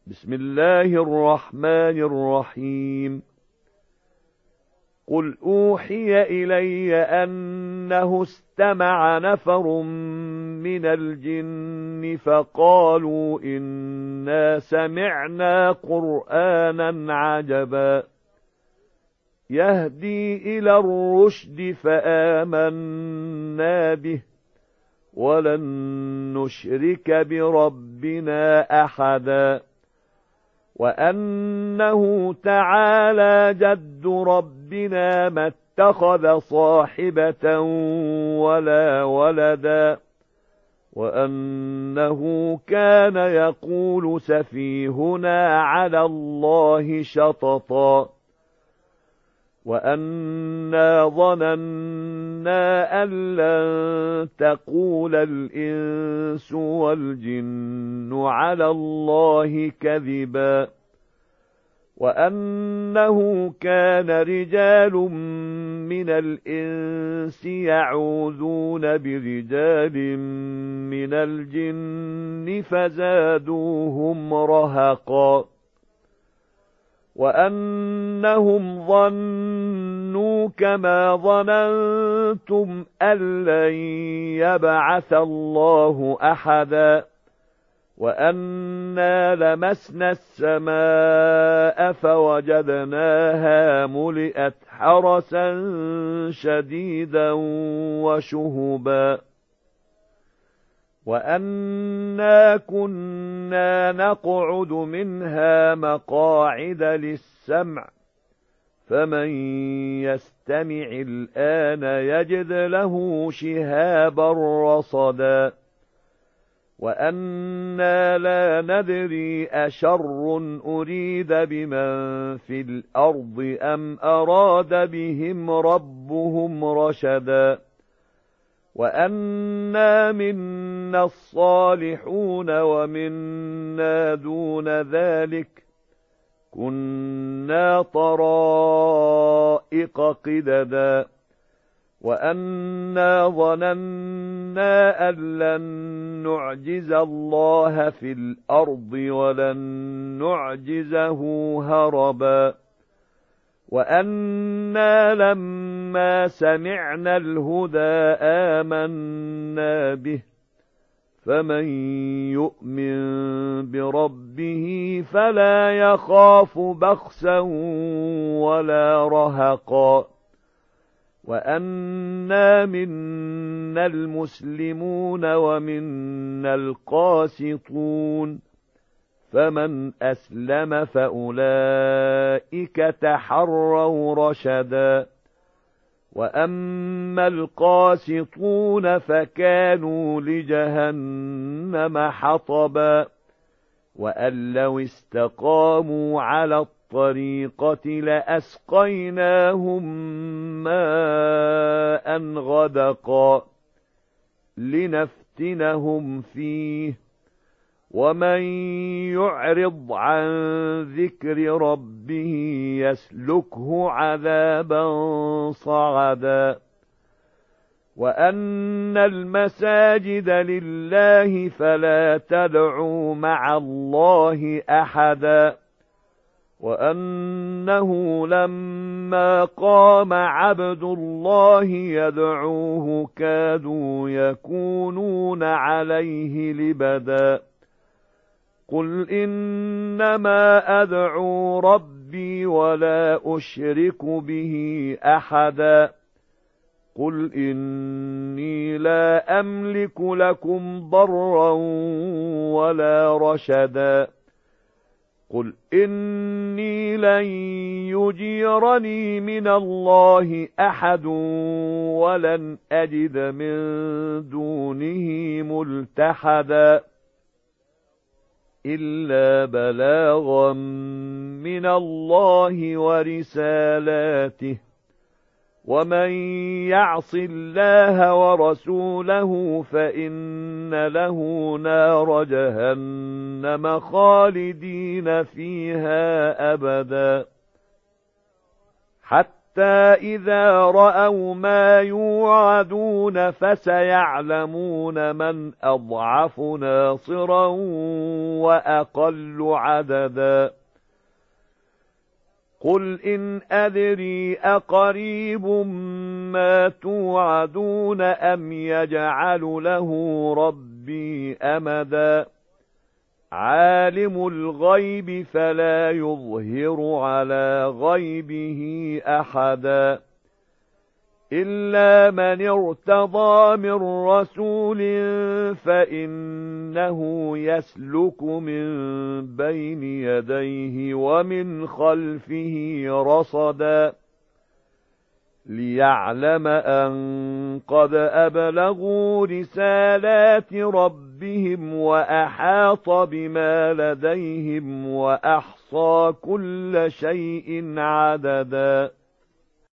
بسم الله الرحمن الرحيم. قل أوحي إلي أنه استمع نفر من الجن فقالوا إنا سمعنا قرآنا عجبا يهدي إلى الرشد فآمنا به ولن نشرك بربنا أحدا وأنه تعالى جد ربنا ما اتخذ صاحبة ولا ولدا وأنه كان يقول سفيهنا على الله شططا وأنا ظننا أن لن تقول الإنس والجن على الله كذبا وأنه كان رجال من الإنس يعوذون برجال من الجن فزادوهم رهقا وأنهم ظنوا كما ظننتم أن لن يبعث الله أحدا وأنا لمسنا السماء فوجدناها ملئت حرسا شديدا وشهبا وأنا كنا نقعد منها مقاعد للسمع فمن يستمع الآن يجد له شهابا رصدا وأنا لا ندري أشر أريد بمن في الأرض أم أراد بهم ربهم رشدا وأنا منا الصالحون ومنا دون ذلك كنا طرائق قددا وأنا ظننا أن لن نعجز الله في الأرض ولن نعجزه هربا وأنا لما سمعنا الهدى آمنا به فمن يؤمن بربه فلا يخاف بخسا ولا رهقا وأنا منا المسلمون ومنا القاسطون فمن أسلم فأولئك تحروا رشدا وأما القاسطون فكانوا لجهنم حطبا وأن لو استقاموا على الطريقة لأسقيناهم ماء غدقا لنفتنهم فيه ومن يعرض عن ذكر ربه يسلكه عذابا صعدا وأن المساجد لله فلا تدعوا مع الله أحدا وأنه لما قام عبد الله يدعوه كادوا يكونون عليه لبدا قل إنما أدعو ربي ولا أشرك به أحدا قل إني لا أملك لكم ضرا ولا رشدا قل إني لن يجيرني من الله أحد ولن أجد من دونه ملتحدا إلا بلاغا من الله ورسالاته ومن يعص الله ورسوله فإن له نار جهنم خالدين فيها أبدا حتى حتى إذا رأوا ما يوعدون فسيعلمون من أضعف ناصرا وأقل عددا قل إن أدري أقريب ما توعدون أم يجعل له ربي أمدا عالم الغيب فلا يظهر على غيبه أحدا إلا من ارتضى من رسول فإنه يسلك من بين يديه ومن خلفه رصدا ليعلم أن قد أبلغوا رسالات ربهم وأحاط بما لديهم وأحصى كل شيء عددا